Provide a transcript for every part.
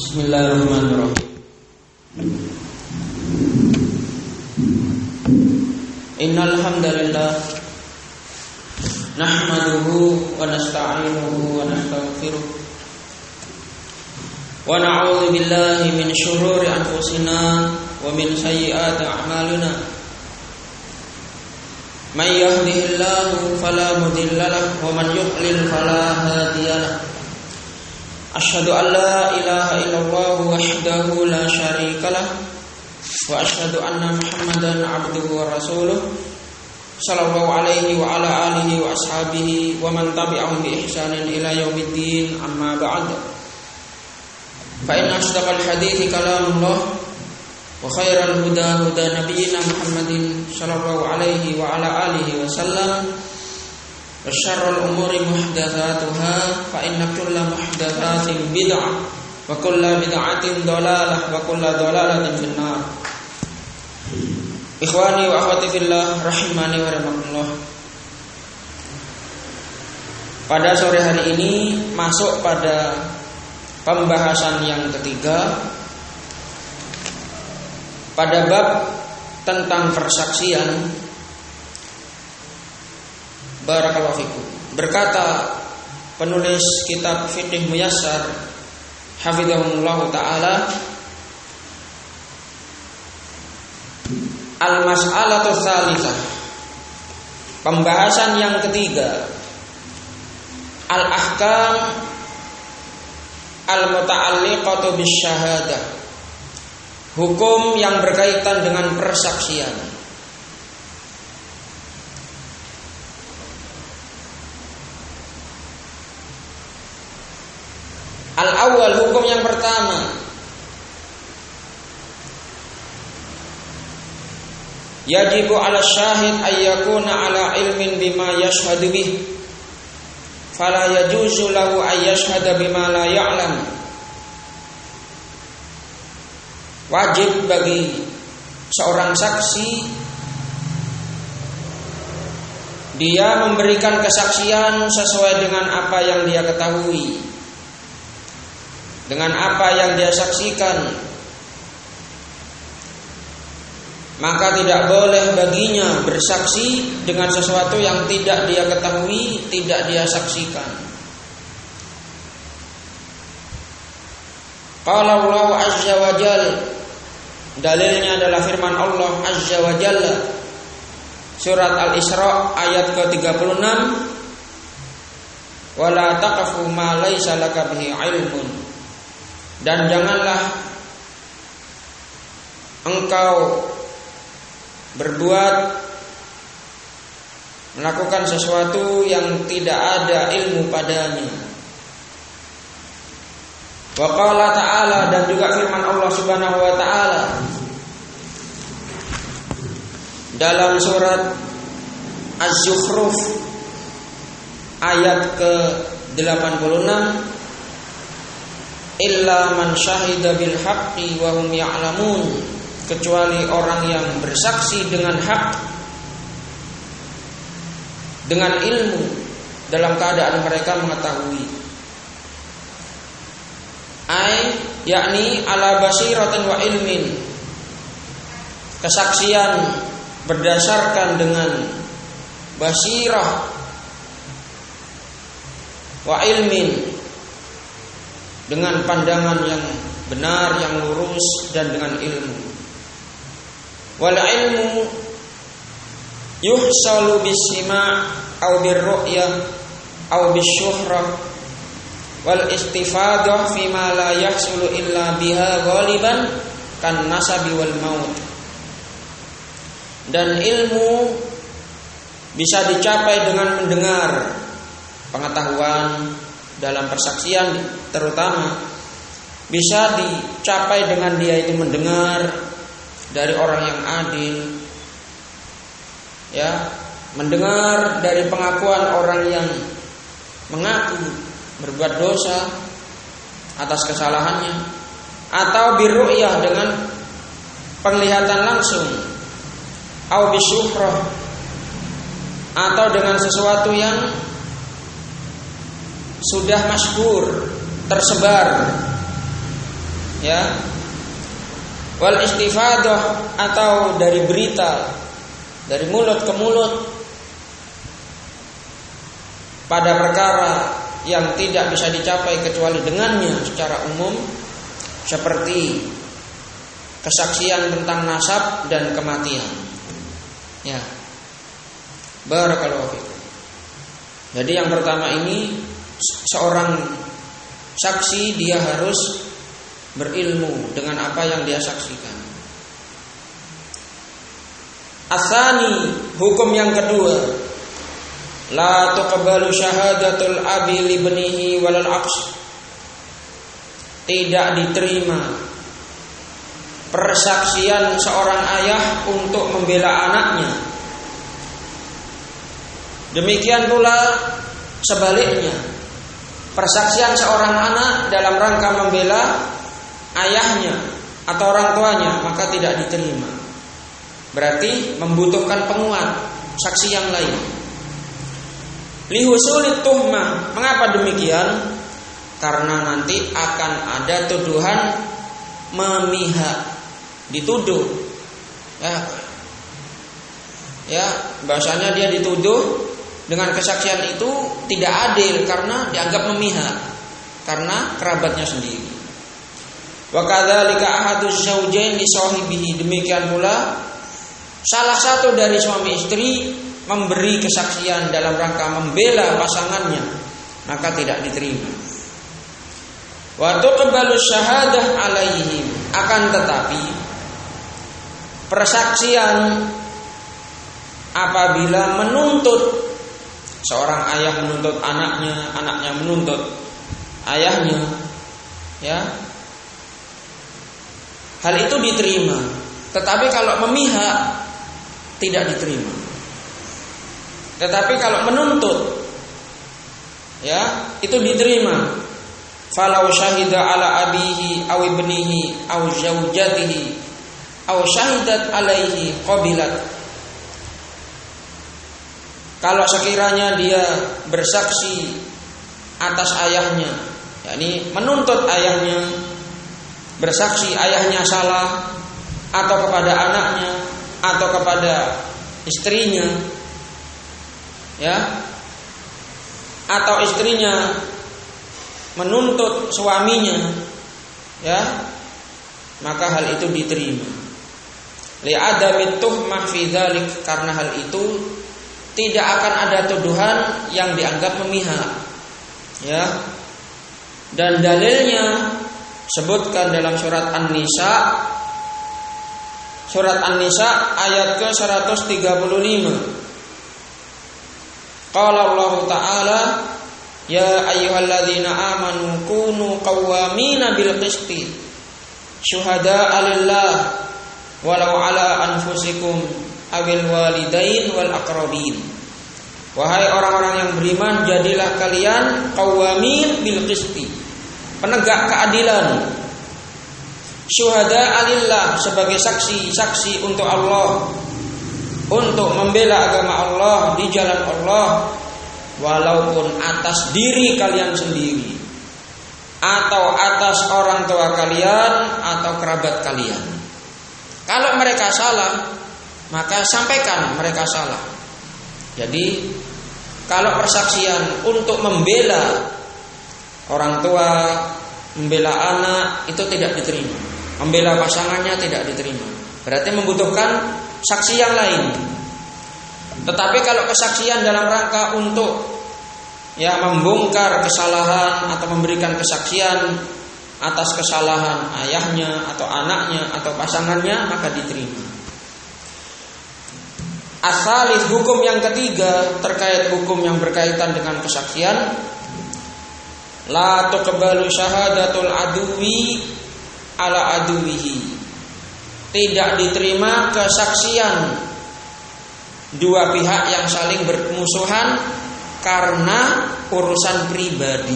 Bismillahirrahmanirrahim. Innal hamdalillah nahmaduhu wa nasta'inuhu wa nastaghfiruh wa na'udzu billahi min shururi anfusina wa min sayyiati a'malina. May yahdihillahu fala mudilla lahu wa man yudlil fala hadiya lahu. Asyhadu an la ilaha illallah wahdahu la syarika lah wa asyhadu anna Muhammadan abduhu wa rasuluh sallallahu alaihi wa ala alihi wa ashabihi wa man tabi'ahum bi ihsanin ila yaumiddin, amma ba'd. Fa inna asdaqal hadithi kalamullah wa khairal huda huda nabiyyina Muhammadin sallallahu alaihi wa ala alihi wa sallam. Wa syarrul umuri muhdatsatuha fa inna kulla muhdatsatin bid'ah wa kulla bid'atin dhalalah wa kulla dhalalatin finnar. Ikhwani wa akhwati fillah rahimani wa rahimakumullah. Pada sore hari ini masuk pada pembahasan yang ketiga pada bab tentang persaksian. Barakallahu fikum. Berkata penulis kitab Fiqh Muyassar hafizahullah taala, al-mas'alatu tsalitsah, pembahasan yang ketiga, al-ahkam al-muta'alliqatu bisyahadah, hukum yang berkaitan dengan persaksian. Al-awwal, hukum yang pertama, yajibu 'ala syahid ay yakuna 'ala ilmin bima yashhadu bih, fala yajuzu lahu ay yashhada bima la ya'lam. Wajib bagi seorang saksi dia memberikan kesaksian sesuai dengan apa yang dia ketahui, dengan apa yang dia saksikan. Maka tidak boleh baginya bersaksi dengan sesuatu yang tidak dia ketahui, tidak dia saksikan. Qala Allah azza wa jalla, dalilnya adalah firman Allah azza wa jalla, surat Al-Isra ayat ke-36, wala taqfu ma laisa laka bihi ilmun. Dan janganlah engkau berbuat, melakukan sesuatu yang tidak ada ilmu padanya. Wa qala ta'ala, dan juga firman Allah subhanahu wa ta'ala dalam surat Az-Zukhruf ayat ke-86, illa man syahida bil haqqi wa hum ya'lamun, kecuali orang yang bersaksi dengan hak, dengan ilmu, dalam keadaan mereka mengetahui. Yakni ala basiratin wa ilmin, kesaksian berdasarkan dengan basirah wa ilmin, dengan pandangan yang benar, yang lurus, dan dengan ilmu. Wal ilmu yuhsalu bisima' aw birru'yah aw bisyuhrah wal istifadah fima la yahsulu illa biha ghaliban kan nasabi wal maut. Dan ilmu bisa dicapai dengan mendengar, pengetahuan dalam persaksian terutama bisa dicapai dengan dia itu mendengar dari orang yang adil, ya, mendengar dari pengakuan orang yang mengaku berbuat dosa atas kesalahannya, atau birru'yah dengan penglihatan langsung, au bisyuhrah atau dengan sesuatu yang sudah masyhur, tersebar, Ya. Wal istifadah atau dari berita, dari mulut ke mulut pada perkara yang tidak bisa dicapai kecuali dengannya secara umum, seperti kesaksian tentang nasab dan kematian. Ya. Barakallahu fikum. Jadi yang pertama ini, seorang saksi dia harus berilmu dengan apa yang dia saksikan. Asani, hukum yang kedua, la tuqbalu syahadatul abi li ibnihi walal aqs. Tidak diterima persaksian seorang ayah untuk membela anaknya. Demikian pula sebaliknya, persaksian seorang anak dalam rangka membela ayahnya atau orang tuanya maka tidak diterima. Berarti membutuhkan penguat, saksi yang lain. Lihusulit tuhmah. Mengapa demikian? Karena nanti akan ada tuduhan memihak, dituduh. Ya, bahasanya dia dituduh dengan kesaksian itu tidak adil karena dianggap memihak karena kerabatnya sendiri. Wa kadzalika ahaduz zaujain li sahibihi. Demikian pula salah satu dari suami istri memberi kesaksian dalam rangka membela pasangannya, maka tidak diterima. Wa tuqbalu syahadah alaihim. Akan tetapi persaksian apabila menuntut, seorang ayah menuntut anaknya, anaknya menuntut ayahnya, ya, hal itu diterima. Tetapi kalau memihak tidak diterima. Tetapi kalau menuntut, ya, itu diterima. Falau syahida ala abihi aw ibnihi aw zaujatihi aw syahidat alaihi qabilat. Kalau sekiranya dia bersaksi atas ayahnya, yakni menuntut ayahnya, bersaksi ayahnya salah, atau kepada anaknya, atau kepada istrinya, ya, atau istrinya menuntut suaminya, ya, maka hal itu diterima. Li'adami tuhmah fi dzalik, karena hal itu tidak akan ada tuduhan yang dianggap memihak, ya. Dan dalilnya sebutkan dalam surat An-Nisa, ayat ke-135. Qala Allah Ta'ala, ya ayyuhalladzina amanu kunu qawwamina bil qisti syuhada'a lillah walau ala anfusikum awil walidain wal aqrabin. Wahai orang-orang yang beriman, jadilah kalian qawwamin bil qisti, penegak keadilan, syuhada alillah, sebagai saksi untuk Allah, untuk membela agama Allah di jalan Allah, walaupun atas diri kalian sendiri atau atas orang tua kalian atau kerabat kalian. Kalau mereka salah, maka sampaikan mereka salah. Jadi kalau persaksian untuk membela orang tua, membela anak, itu tidak diterima. Membela pasangannya tidak diterima. Berarti membutuhkan saksi yang lain. Tetapi kalau kesaksian dalam rangka untuk, ya, membongkar kesalahan atau memberikan kesaksian atas kesalahan ayahnya atau anaknya atau pasangannya, maka diterima. Asalis, hukum yang ketiga terkait hukum yang berkaitan dengan kesaksian, la tuqbalu syahadatul aduwi ala aduwihi. Tidak diterima kesaksian dua pihak yang saling bermusuhan karena urusan pribadi.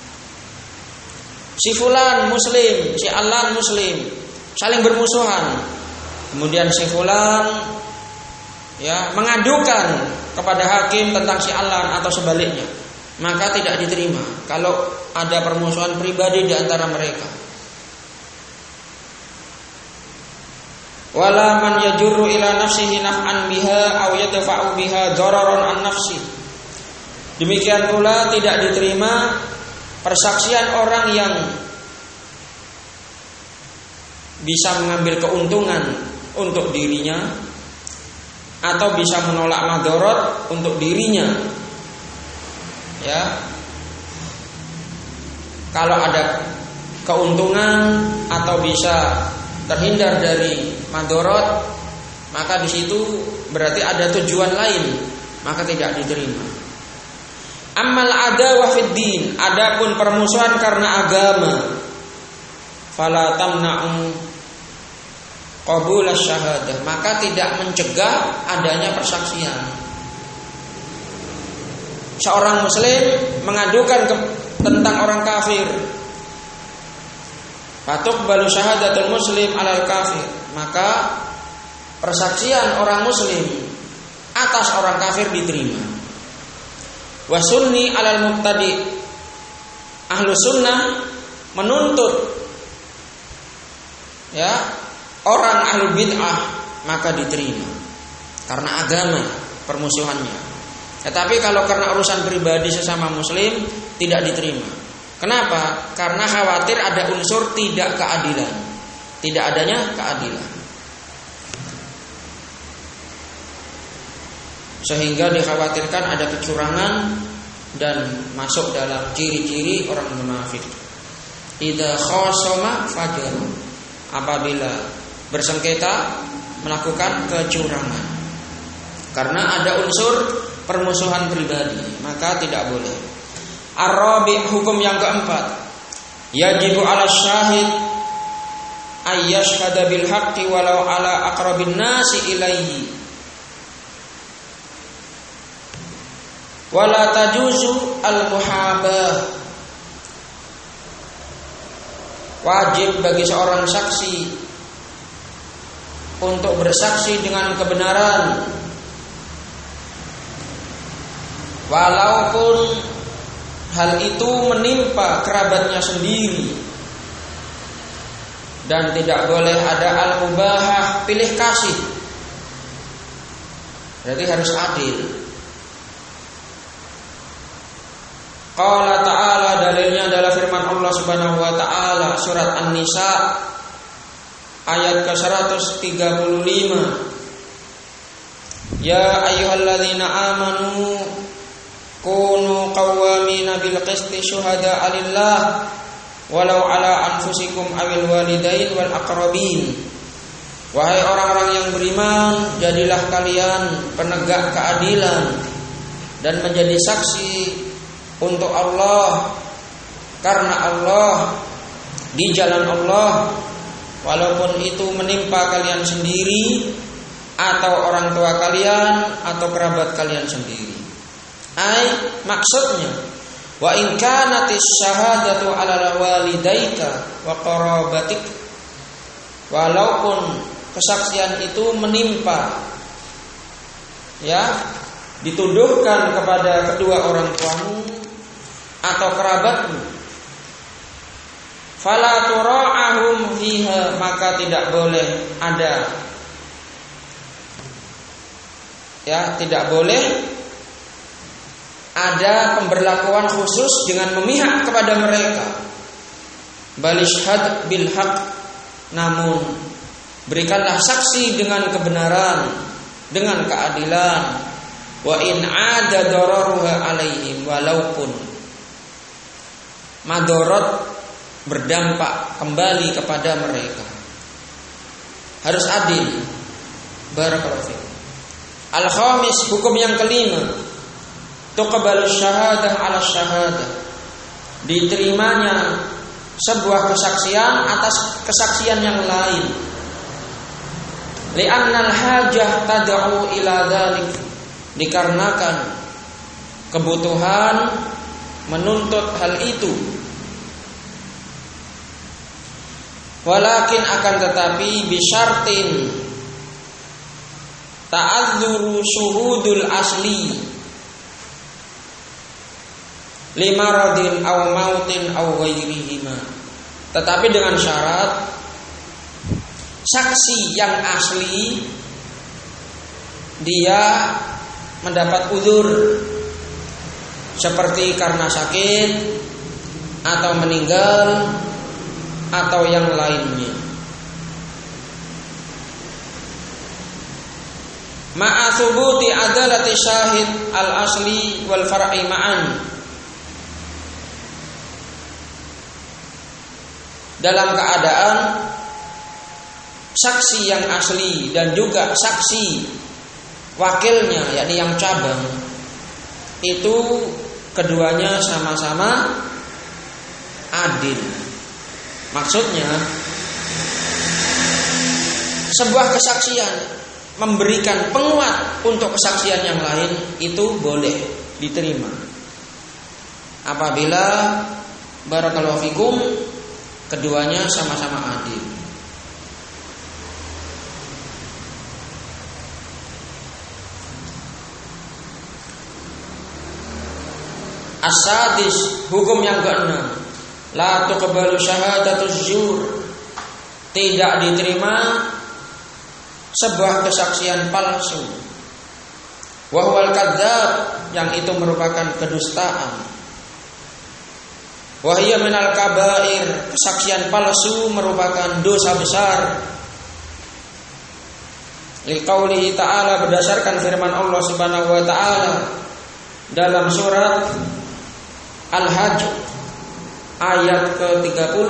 Si fulan muslim, si alan muslim, saling bermusuhan. Kemudian si fulan, ya, mengadukan kepada hakim tentang si alan atau sebaliknya, maka tidak diterima kalau ada permusuhan pribadi di antara mereka. Wala man yajurru ila nafsihi naf'an biha aw yadfa'u biha dararan an nafsi. Demikian pula tidak diterima persaksian orang yang bisa mengambil keuntungan untuk dirinya atau bisa menolak madarat untuk dirinya. Ya. Kalau ada keuntungan atau bisa terhindar dari madarat, maka di situ berarti ada tujuan lain, maka tidak diterima. Ammal adawah fid din, adapun permusuhan karena agama, fala tamna'u qabul asy-syahadah, maka tidak mencegah adanya persaksian. Seorang muslim mengadukan tentang orang kafir, fatuqbalu syahadatul muslim alal kafir, maka persaksian orang muslim atas orang kafir diterima. Wa sunni alal mubtadi, ahlu sunnah menuntut orang ahlu bid'ah maka diterima karena agama permusuhannya. Tetapi kalau karena urusan pribadi sesama muslim tidak diterima. Kenapa? Karena khawatir ada unsur tidak keadilan, tidak adanya keadilan, sehingga dikhawatirkan ada kecurangan dan masuk dalam ciri-ciri orang munafik. Idza khasama fajar, apabila bersengketa melakukan kecurangan karena ada unsur permusuhan pribadi, maka tidak boleh. Ar-rabi', hukum yang keempat, yajibu 'ala syahid ayyashhada bil haqqi walau 'ala aqrabin nasi ilaihi wala tajuzu al-muhabah. Wajib bagi seorang saksi untuk bersaksi dengan kebenaran walaupun hal itu menimpa kerabatnya sendiri, dan tidak boleh ada al-mubahah, pilih kasih. Berarti harus adil. Qala ta'ala, dalilnya adalah firman Allah Subhanahu wa taala surat An-Nisa ayat ke-135. Ya ayyuhalladzina amanu kunu qawwamina bil qisti syuhada'a lillah walau ala anfusikum awil walidain wal aqrabin. Wahai orang-orang yang beriman, jadilah kalian penegak keadilan dan menjadi saksi untuk Allah, karena Allah, di jalan Allah, walaupun itu menimpa kalian sendiri atau orang tua kalian atau kerabat kalian sendiri. Maksudnya, wa in kanatis syahadatu 'ala walidaika wa qarabatik, walaupun kesaksian itu menimpa, dituduhkan kepada kedua orang tuamu atau kerabatmu, fala tura'ahum fiha, maka tidak boleh ada tidak boleh ada pemberlakuan khusus dengan memihak kepada mereka. Balishhad bil haq, namun berikanlah saksi dengan kebenaran, dengan keadilan. Wa in 'ada dararuha alaihim, walaupun madarat berdampak kembali kepada mereka. Harus adil. Barakallahu fiik. Al-khamis, hukum yang kelima, tuqbalu syahadah 'ala syahadah, diterimanya sebuah kesaksian atas kesaksian yang lain. Li'annal hajah tad'u ila dzalik, dikarenakan kebutuhan menuntut hal itu. Walakin, akan tetapi, bisyartin ta'adzuru syuhudul asli limaradin aw mautin aw ghairihima, tetapi dengan syarat saksi yang asli dia mendapat uzur seperti karena sakit atau meninggal atau yang lainnya. Ma'a thubuti adalati syahid al-asli wal far'i ma'an, dalam keadaan saksi yang asli dan juga saksi wakilnya, yakni yang cabang, itu keduanya sama-sama adil. Maksudnya sebuah kesaksian memberikan penguat untuk kesaksian yang lain itu boleh diterima apabila barakallahu fikum keduanya sama-sama adil. As-sadis, hukum yang keenam, la tuqbalu syahadatuz zur, tidak diterima sebuah kesaksian palsu. Wa huwal kadzdzab, yang itu merupakan kedustaan. Wa hiya minal kabair, kesaksian palsu merupakan dosa besar. Liqaulihi ta'ala, berdasarkan firman Allah Subhanahu wa taala dalam surat Al-Hajj ayat ke-30,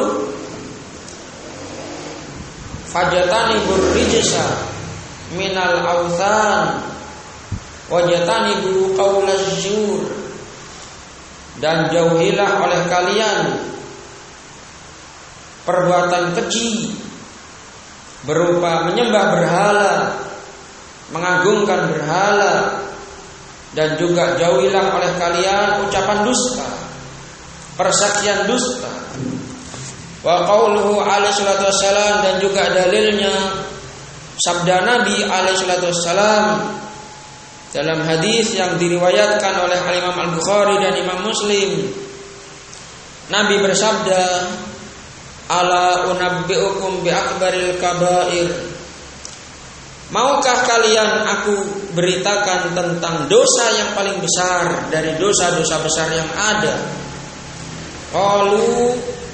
fajtanibur rijsa minal authan wajtanibu qaulaz zur, dan jauhilah oleh kalian perbuatan keji berupa menyembah berhala, mengagungkan berhala, dan juga jauhilah oleh kalian ucapan dusta, persaksian dusta. Wa qauluhu alaihi salatu wassalam, dan juga dalilnya sabda Nabi alaihi salatu wassalam dalam hadis yang diriwayatkan oleh Imam Al-Bukhari dan Imam Muslim. Nabi bersabda, ala unabbiukum bi akbaril kabair, maukah kalian aku beritakan tentang dosa yang paling besar dari dosa-dosa besar yang ada? Qalu,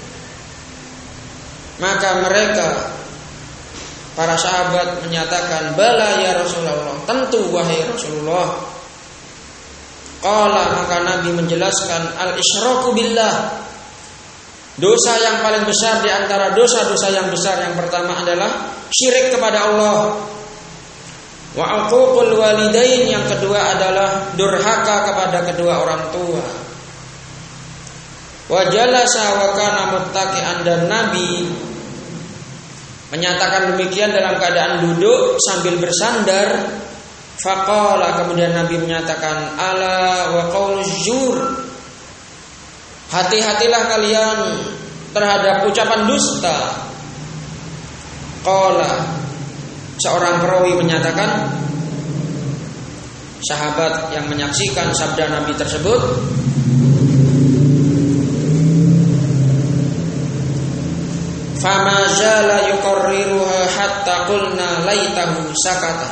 maka mereka para sahabat menyatakan, bala ya Rasulullah, tentu wahai Rasulullah. Qala, maka Nabi menjelaskan, al-isyraku billah, dosa yang paling besar di antara dosa-dosa yang besar yang pertama adalah syirik kepada Allah. Wa uququl walidain, yang kedua adalah durhaka kepada kedua orang tua. Wa jalasa wa kana muttaqi'an, dan Nabi menyatakan demikian dalam keadaan duduk sambil bersandar. Faqala, kemudian Nabi menyatakan, ala wa qauluz zur, hati-hatilah kalian terhadap ucapan dusta. Qala, seorang perawi menyatakan, sahabat yang menyaksikan sabda Nabi tersebut, fama zala yuqarriruha hatta qulna laitahu sakata.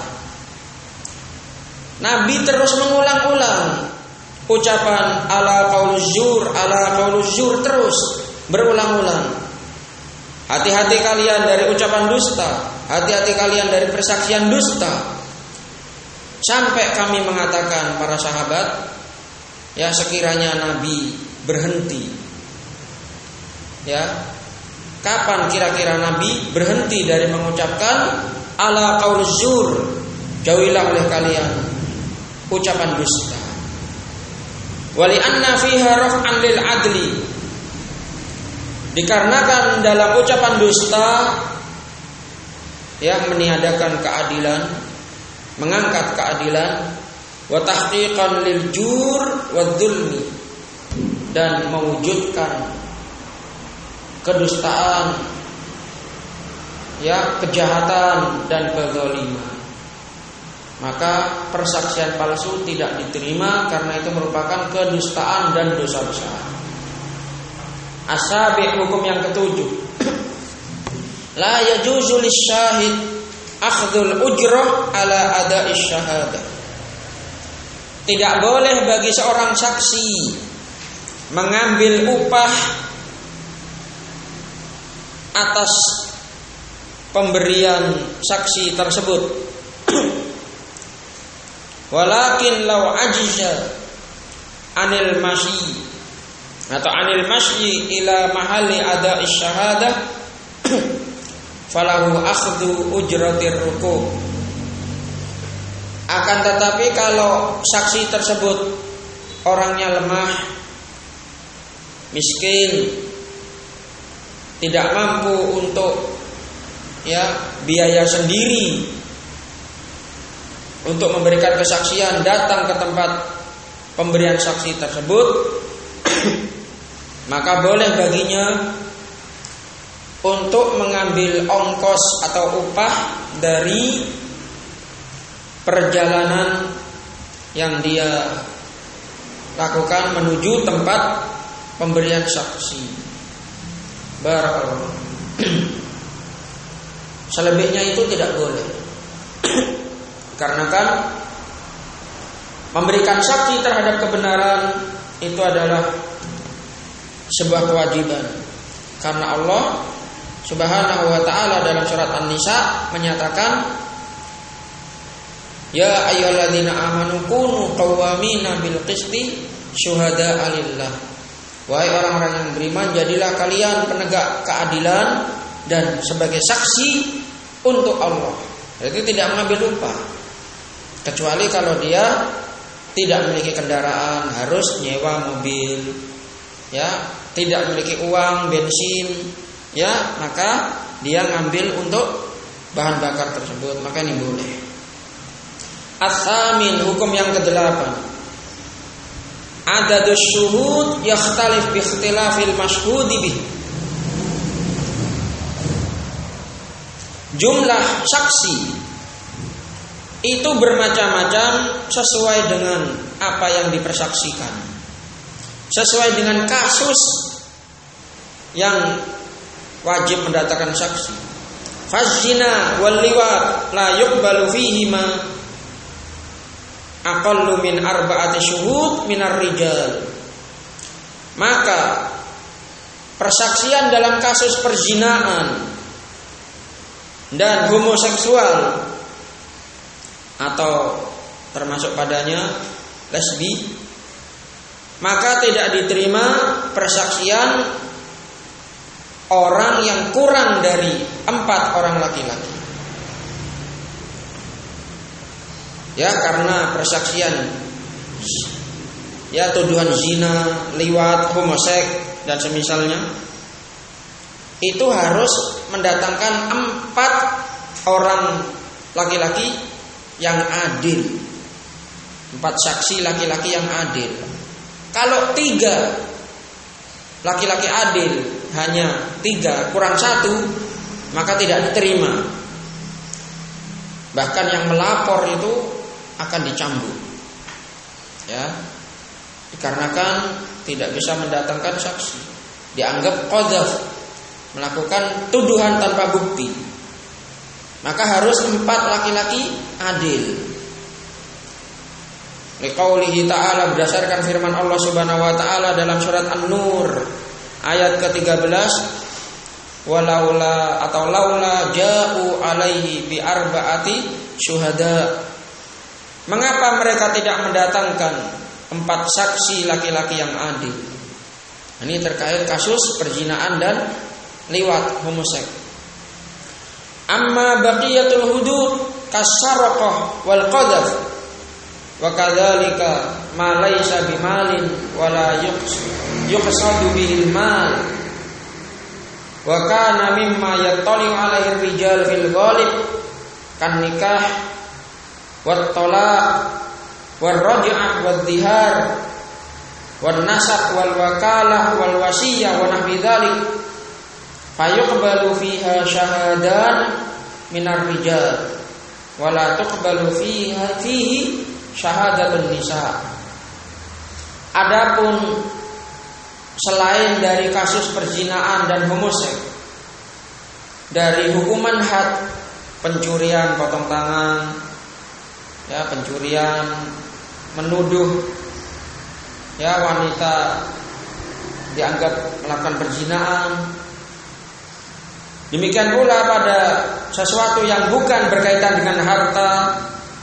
Nabi terus mengulang-ulang ucapan ala qauluz zur terus berulang-ulang. Hati-hati kalian dari ucapan dusta, hati-hati kalian dari persaksian dusta. Sampai kami mengatakan para sahabat, ya sekiranya Nabi berhenti. Ya, kapan kira-kira Nabi berhenti dari mengucapkan ala qauluz zur, jauhilah oleh kalian ucapan dusta. Wali anna fiha raf'an lil adli, dikarenakan dalam ucapan dusta yang meniadakan keadilan, mengangkat keadilan, wa tahqiqan lil jur wa dzulmi, dan mewujudkan kedustaan, ya kejahatan dan kezaliman. Maka persaksian palsu tidak diterima karena itu merupakan kedustaan dan dosa besar. As-sabi', hukum yang ketujuh, la yajuzu lisyahid akhdhul ujrah ala ada'i syahadah. Tidak boleh bagi seorang saksi mengambil upah atas pemberian saksi tersebut. Walakin law ajiza anil masyi atau anil masyi ila mahalli ada'i syahadah falahu akhdhu ujratir ruku'. Akan tetapi kalau saksi tersebut orangnya lemah, miskin, tidak mampu untuk biaya sendiri untuk memberikan kesaksian, datang ke tempat pemberian saksi tersebut, maka boleh baginya untuk mengambil ongkos atau upah dari perjalanan yang dia lakukan menuju tempat pemberian saksi. Barakallahu. Selebihnya itu tidak boleh. Karena kan memberikan saksi terhadap kebenaran itu adalah sebuah kewajiban. Karena Allah Subhanahu wa ta'ala dalam surat An-Nisa menyatakan, ya ayyuhalladzina amanu kunu qawwamina bil qisti syuhada'a lillah. Wahai orang-orang yang beriman, jadilah kalian penegak keadilan dan sebagai saksi untuk Allah. Jadi tidak mengambil upah, kecuali kalau dia tidak memiliki kendaraan, harus nyewa mobil, tidak memiliki uang bensin, maka dia ngambil untuk bahan bakar tersebut, maka ini boleh. As-samin, hukum yang ke-8. Adadus syuhud yakhtalif bi ikhtilafil mashhudi bih. Jumlah saksi itu bermacam-macam sesuai dengan apa yang dipersaksikan, sesuai dengan kasus yang wajib mendatangkan saksi. Fazina wal liwat la yuqbalu fihima aqallu min arba'ati syuhud minar rijal. Maka persaksian dalam kasus perzinaan dan homoseksual atau termasuk padanya lesbi, maka tidak diterima persaksian orang yang kurang dari 4 orang laki-laki. Karena persaksian tuduhan zina, liwat, homoseks dan semisalnya itu harus mendatangkan 4 orang laki-laki yang adil, 4 saksi laki-laki yang adil. Kalau 3 laki-laki adil, hanya 3 kurang 1, maka tidak diterima. Bahkan yang melapor itu akan dicambuk, dikarenakan tidak bisa mendatangkan saksi, dianggap qadzaf, melakukan tuduhan tanpa bukti. Maka harus 4 laki-laki adil. Liqaulihi ta'ala, berdasarkan firman Allah Subhanahu wa ta'ala dalam surat An-Nur ayat ke-13, walaula atau laula ja'u alaihi bi arba'ati syuhada. Mengapa mereka tidak mendatangkan 4 saksi laki-laki yang adil? Ini terkait kasus perzinaan dan liwat, homoseks. Amma baqiyatul hudud kasyaraqah wal qadzaf wa kadzalika ma laysa bimalin wala yuqsadu bil mal wa kana mimma yattali'u alaihi rijal fil ghalib kan nikah wat talaq war raj'ah wad dhihar wan nasab wal wakalah wal wasiyah wa nahwi dzalik fayuqbalu fiha syahadan minar rijal wala tuqbalu fihi syahadatun nisa. Adapun selain dari kasus perzinaan dan homoseks, dari hukuman had, pencurian, potong tangan, ya, pencurian, menuduh ya wanita dianggap melakukan perzinahan. Demikian pula pada sesuatu yang bukan berkaitan dengan harta,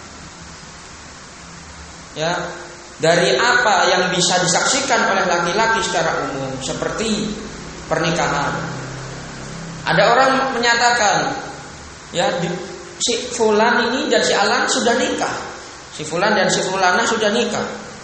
ya, dari apa yang bisa disaksikan oleh laki-laki secara umum seperti pernikahan. Ada orang menyatakan, ya, si fulan ini dan si Alan sudah nikah, si fulan dan si fulana sudah nikah,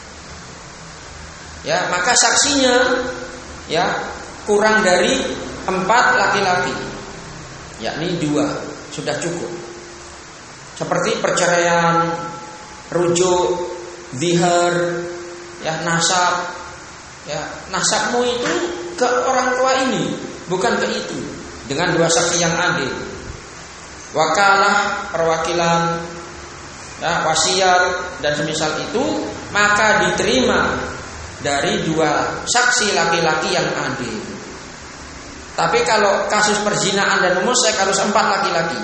ya, maka saksinya, ya, kurang dari 4 laki-laki, yakni 2 sudah cukup. Seperti perceraian, rujuk, zihar, ya, nasab, ya, nasabmu itu ke orang tua ini, bukan ke itu, dengan 2 saksi yang adil. Wakalah, perwakilan, ya, wasiat dan semisal itu, maka diterima dari 2 saksi laki-laki yang adil. Tapi kalau kasus perzinahan dan homoseks harus 4 laki-laki.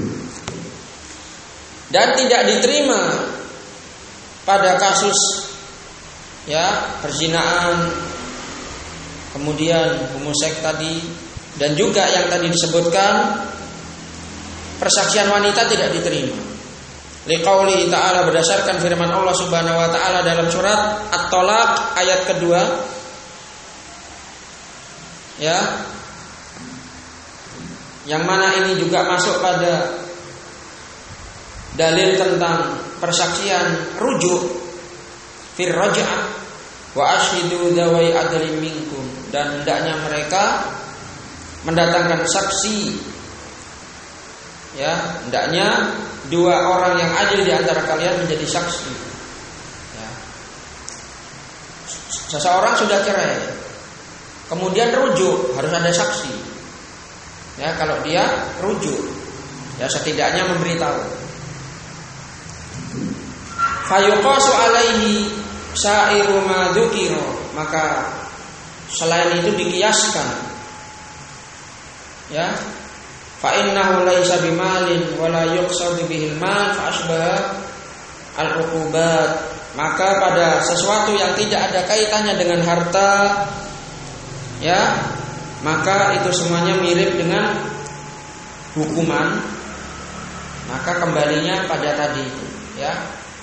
Dan tidak diterima pada kasus, ya, perzinahan, kemudian homoseks tadi, dan juga yang tadi disebutkan persaksian wanita tidak diterima. Liqauli ta'ala, berdasarkan firman Allah Subhanahu wa taala dalam surat At-Tolaq ayat kedua, ya, yang mana ini juga masuk pada dalil tentang persaksian rujuk fir raj'ah wa ashidu dzawai adlin minkum, dan hendaknya mereka mendatangkan saksi, ya, hendaknya 2 orang yang adil di antara kalian menjadi saksi, ya. Seseorang sudah cerai, kemudian rujuk, harus ada saksi, ya, kalau dia rujuk, ya, setidaknya memberitahu. Fayuqasu alaihi sa'iru ma dzukira, maka selain itu dikiaskan, ya, fa innahu laisa bimalin wala yuqsadu bihil mal fa asbaha al-uqubat, maka pada sesuatu yang tidak ada kaitannya dengan harta, ya, maka itu semuanya mirip dengan hukuman, maka kembalinya pada tadi itu, ya,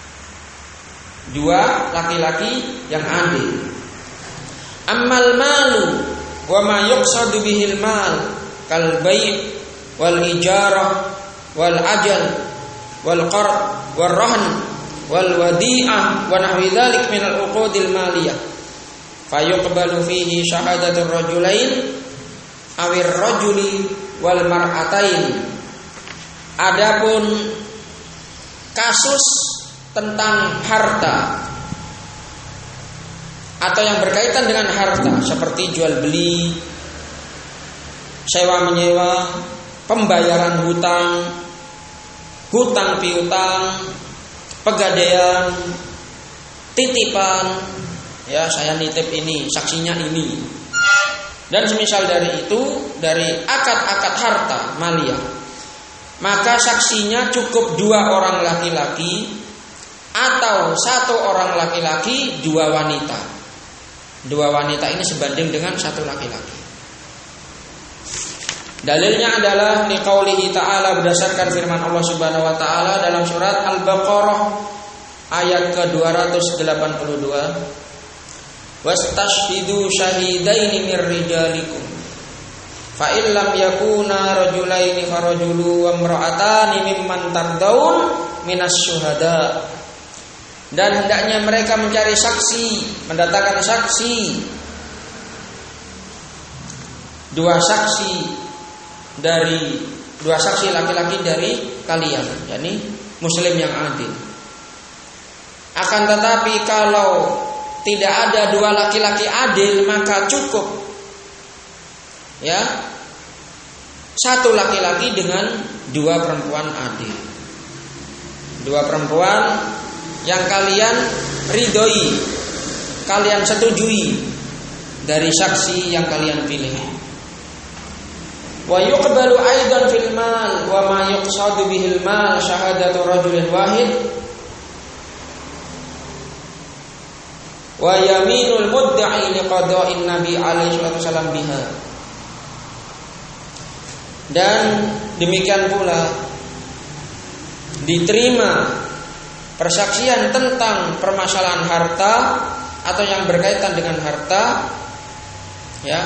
2 laki-laki yang adil. Ammal malu wa ma yuqsadu bihil mal kal bai' wal ijarah wal ajal wal qard wal rahn wal wadi'ah wa nahwi dzalik min al uqudil maliyah fayuqbalu fihi syahadatur rajulain awir rajuli wal mar'atain. Adapun kasus tentang harta atau yang berkaitan dengan harta seperti jual beli, sewa menyewa, pembayaran hutang, hutang piutang, pegadaian, titipan, ya, saya nitip ini, saksinya ini, dan semisal dari itu, dari akad-akad harta maliyah, maka saksinya cukup 2 orang laki-laki atau 1 orang laki-laki 2 wanita. 2 wanita ini sebanding dengan 1 laki-laki. Dalilnya adalah liqaulihi ta'ala, berdasarkan firman Allah Subhanahu wa taala dalam surat Al-Baqarah ayat ke-282, wastashhidu syahidaini mir rijalikum fa in lam yakuna rajulaini farajulu wa imra'atani mimman tardaun minas syuhada, dan hendaknya mereka mencari saksi, mendatangkan saksi, 2 saksi dari 2 saksi laki-laki dari kalian, yakni muslim yang adil. Akan tetapi kalau tidak ada 2 laki-laki adil, maka cukup, ya, 1 laki-laki dengan 2 perempuan adil, 2 perempuan yang kalian ridhoi, kalian setujui dari saksi yang kalian pilih. Wa yuqbalu aidan fil mal wa ma yuqsadu bihil mal syahadatu rajulin wahid wa yaminul mudda'i liqada'in nabi alaihi wasallam biha. Dan demikian pula diterima persaksian tentang permasalahan harta atau yang berkaitan dengan harta, ya,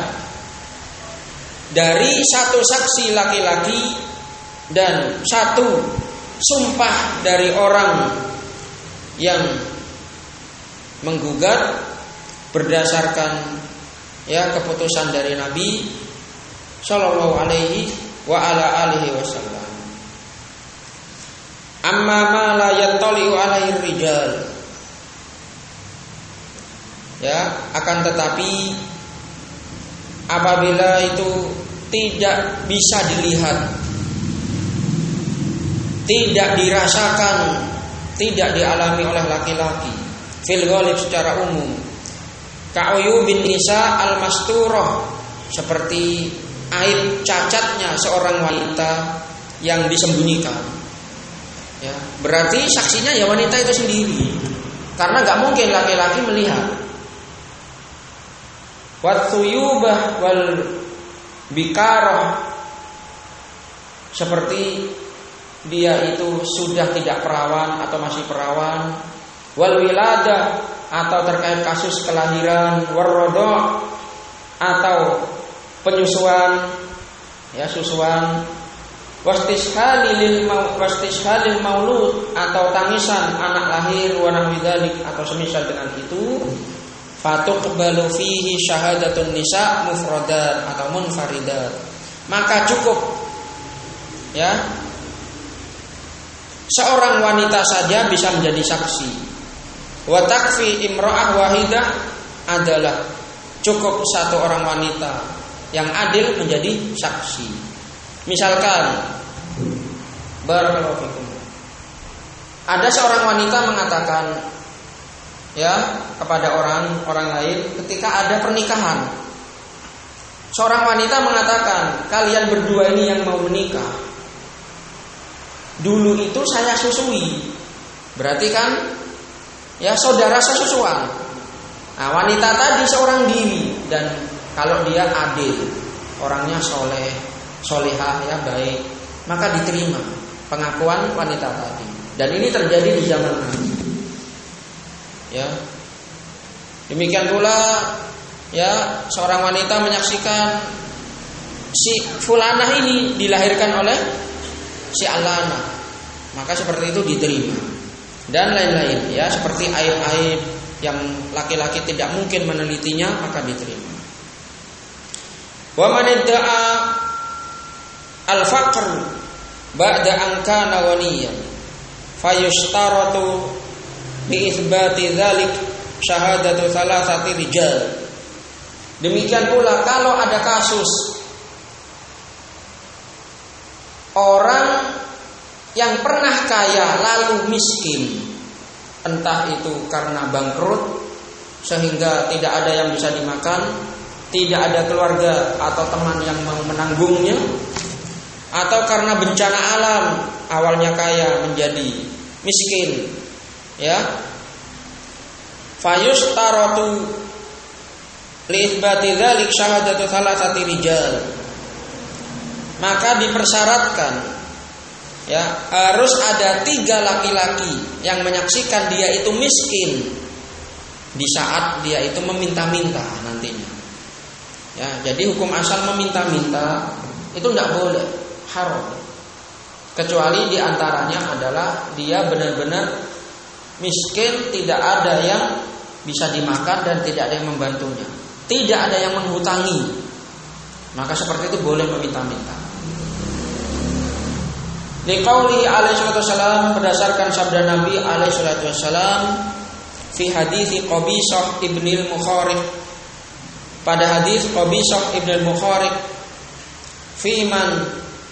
dari satu saksi laki-laki dan satu sumpah dari orang yang menggugat berdasarkan, ya, keputusan dari Nabi Sallallahu alaihi wa ala alihi wasallam. Amma ma la yattali'u alaihi rijal, ya, akan tetapi apabila itu tidak bisa dilihat, tidak dirasakan, tidak dialami oleh laki-laki fil ghalib secara umum, ka'uyubin nisa al-masturah, seperti aib cacatnya seorang wanita yang disembunyikan, ya, berarti saksinya ya wanita itu sendiri, karena nggak mungkin laki-laki melihat. Wathuyubah wal bikarah, seperti dia itu sudah tidak perawan atau masih perawan. Wal wiladah, atau terkait kasus kelahiran. Warrodo, atau penyusuan, ya, susuan. Wastishalil maulud, atau tangisan anak lahir. Wa nahwi dzalik, atau semisal dengan itu. Fatuqbalu fihi syahadatun nisa mufradat atau munfaridat, maka cukup, ya, seorang wanita saja bisa menjadi saksi. Wa takfi imra'ah wahidah, adalah cukup satu orang wanita yang adil menjadi saksi. Misalkan, barakallahu fikum, ada seorang wanita mengatakan, ya, kepada orang lain ketika ada pernikahan. Seorang wanita mengatakan, kalian berdua ini yang mau menikah, dulu itu saya susui. Berarti kan, ya, saudara sesusuan. Nah, wanita tadi seorang diri, dan kalau dia adil, orangnya soleh, solehah, ya, baik, maka diterima pengakuan wanita tadi. Dan ini terjadi di zaman Nabi. Ya, demikian pula, ya, seorang wanita menyaksikan si fulanah ini dilahirkan oleh si alana, maka seperti itu diterima. Dan lain-lain, ya, seperti aib-aib yang laki-laki tidak mungkin menelitinya, maka diterima. Wa man idda'a al-faqr ba'da an kana ghaniyan fayushtaratu bi itsbati dzalik syahadatu thalathati rijal. Demikian pula kalau ada kasus orang yang pernah kaya lalu miskin, entah itu karena bangkrut sehingga tidak ada yang bisa dimakan, tidak ada keluarga atau teman yang mau menanggungnya, atau karena bencana alam awalnya kaya menjadi miskin, ya, fayustaratu li itsbati dzalik syahadatu thalathati rijal, maka dipersyaratkan, ya, harus ada 3 laki-laki yang menyaksikan dia itu miskin di saat dia itu meminta-minta nantinya. Ya, jadi hukum asal meminta-minta itu tidak boleh, haram. Kecuali diantaranya adalah dia benar-benar miskin, tidak ada yang bisa dimakan dan tidak ada yang membantunya, tidak ada yang menghutangi, maka seperti itu boleh meminta-minta. Liqaulihi alaihi salatu wassalam, berdasarkan sabda Nabi alaihi salatu wassalam, fi hadits Qabisah ibnil Mukhariq, pada hadis Qabisah ibnil Mukhariq, fi man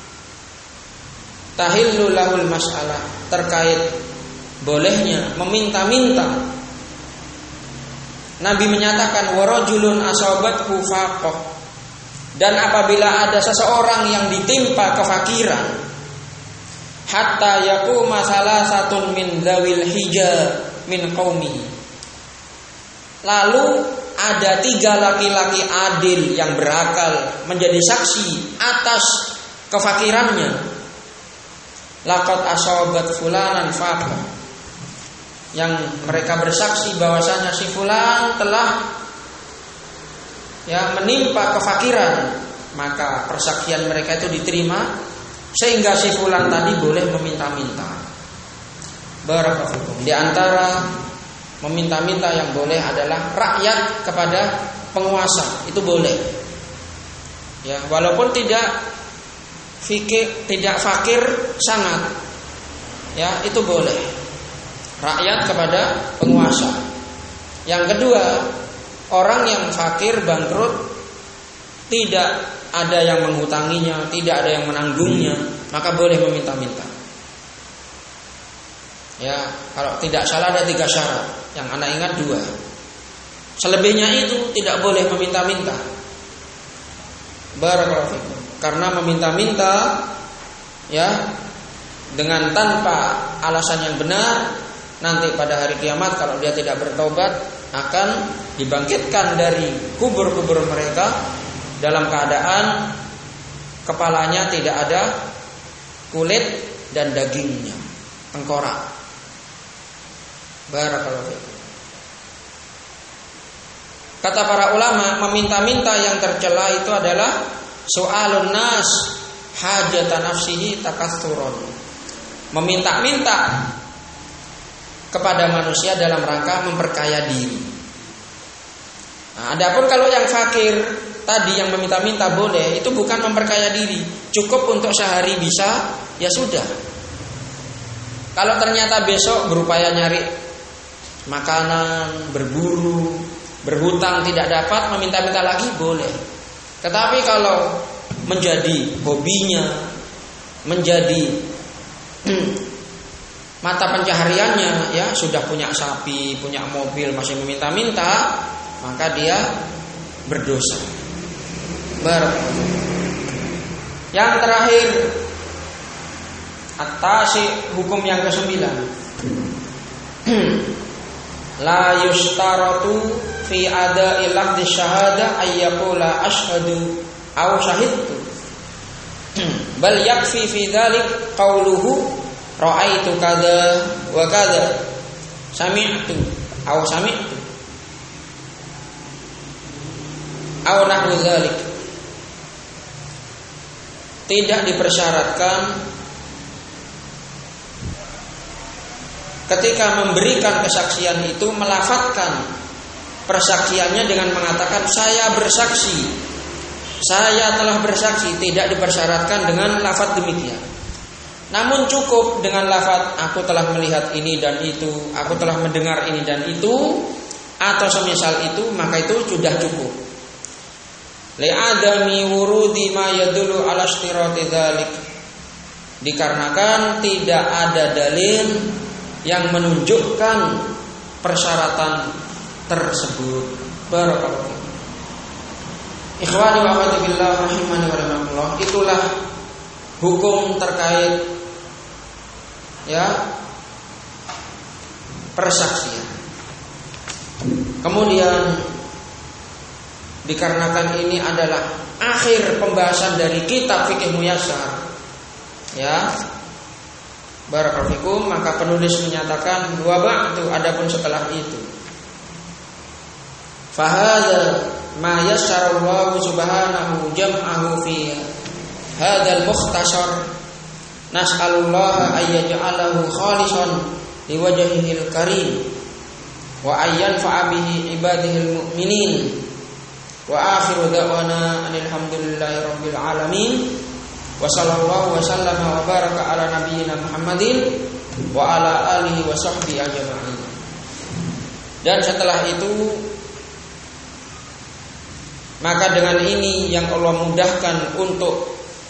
tahillu lahul mas'alah, terkait bolehnya meminta-minta. Nabi menyatakan warajulun asabathu faqah, Dan apabila ada seseorang yang ditimpa kefakiran, hatta yaquma salasatun min dzawil hija min qaumi, lalu ada 3 laki-laki adil yang berakal menjadi saksi atas kefakirannya, laqad asabat fulanan faqah, yang mereka bersaksi bahwasanya si fulan telah menimpa kefakiran, maka persaksian mereka itu diterima sehingga si fulan tadi boleh meminta-minta. Barakallahu. Di antara meminta-minta yang boleh adalah rakyat kepada penguasa, itu boleh. Ya, walaupun tidak fakir sangat. Ya, itu boleh. Rakyat kepada penguasa. Yang kedua, orang yang fakir bangkrut, tidak ada yang menghutanginya, tidak ada yang menanggungnya, maka boleh meminta-minta. Ya, kalau tidak salah ada 3 syarat. Yang anak ingat 2. Selebihnya itu tidak boleh meminta-minta. Barakallahu fikum. Karena meminta-minta dengan tanpa alasan yang benar, nanti pada hari kiamat kalau dia tidak bertobat akan dibangkitkan dari kubur-kubur mereka dalam keadaan kepalanya tidak ada kulit dan dagingnya, tengkorak. Barakallahu fikum. Kata para ulama, meminta-minta yang tercela itu adalah so'alun nas hajatan nafsihi takatsuron. Meminta-minta kepada manusia dalam rangka memperkaya diri. Nah, adapun kalau yang fakir tadi yang meminta-minta boleh, itu bukan memperkaya diri, cukup untuk sehari bisa, ya sudah. Kalau ternyata besok berupaya nyari makanan, berburu, berhutang tidak dapat, meminta-minta lagi boleh. Tetapi kalau menjadi hobinya, menjadi mata pencahariannya, ya sudah punya sapi, punya mobil, masih meminta-minta, maka dia berdosa. Yang terakhir, atasi hukum yang ke-9. La yustaratu fi ada'i lafzi syahadah ayyaqula asyhadu aw syahidtu, bal yakfi fi dzalik qauluhu ra'aitu kadza wa kadza, sami'tu aw sami'tu aw nahwu dzalik. Tidak dipersyaratkan ketika memberikan kesaksian itu melafadzkan persaksiannya dengan mengatakan saya bersaksi, saya telah bersaksi. Tidak dipersyaratkan dengan lafadz demikian. Namun cukup dengan lafadz aku telah melihat ini dan itu, aku telah mendengar ini dan itu, atau semisal itu, maka itu sudah cukup. Li'adami wurudi ma yadullu ala ishtirati dzalik, dikarenakan tidak ada dalil yang menunjukkan persyaratan tersebut. Barakallahu. Ikhwani wa akhwati billah rahimani wa rahimakumullah. Itulah hukum terkait persaksian. Kemudian dikarenakan ini adalah akhir pembahasan dari kitab Fiqh Muyassar, barakallahu fikum, maka penulis menyatakan wa ba'du, adapun setelah itu, fahadza ma yassarallahu subhanahu jam'ahu fi hadzal mukhtasar, nas'alullaha ay yaj'alahu khalisan liwajhihil karim wa ayyanfa'a bihi ibadihil mu'minin. Wa akhiru da'wana alhamdulillahi rabbil alamin. Wa sallallahu wa sallama wa baraka ala nabiyyina Muhammadin wa ala alihi wa sahbihi ajma'in. Dan setelah itu, maka dengan ini yang Allah mudahkan untuk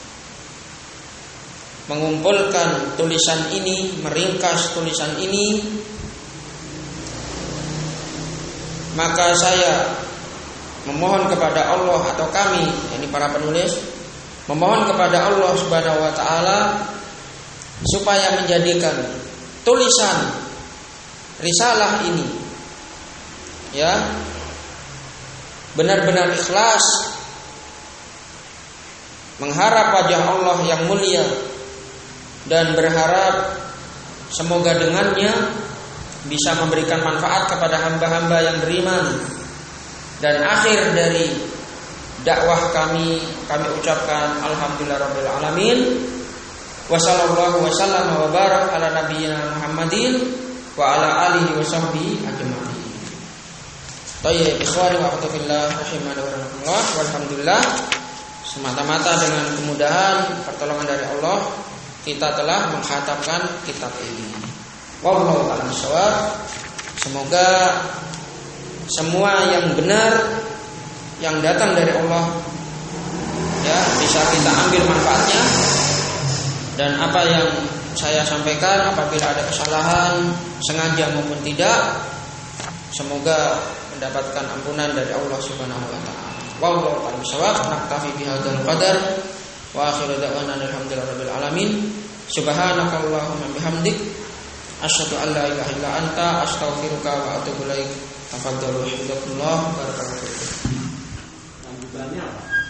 mengumpulkan tulisan ini, meringkas tulisan ini, maka saya memohon kepada Allah, atau kami, yakni para penulis, memohon kepada Allah Subhanahu wa taala supaya menjadikan tulisan risalah ini ya benar-benar ikhlas, mengharap wajah Allah yang mulia, dan berharap semoga dengannya bisa memberikan manfaat kepada hamba-hamba yang beriman. Dan akhir dari dakwah kami ucapkan alhamdulillahirabbil alamin. Wassallallahu wasallam wa barak ala nabiyyina Muhammadin wa ala alihi wa sahbihi ajma'in. Tayyib, ikhwani wa akhwati fillah rahimani wa rahimakumullah. Walhamdulillah, semata-mata dengan kemudahan pertolongan dari Allah kita telah mengkhatamkan kitab ini. Wallahu a'lam bishawab. Semoga semua yang benar yang datang dari Allah ya bisa kita ambil manfaatnya, dan apa yang saya sampaikan apabila ada kesalahan sengaja maupun tidak, semoga mendapatkan ampunan dari Allah Subhanahu wa taala. Wallahu a'lam bishawab. Naktafi bihadzal qadar wa akhiru da'wana alhamdulillahirabbil alamin. Subhanakallahumma bihamdik asyhadu an la ilaha illa anta astaghfiruka wa atubu ilaik. Tafadhalu hidakumullah barakallahu fiikum. Lanjutannya apa?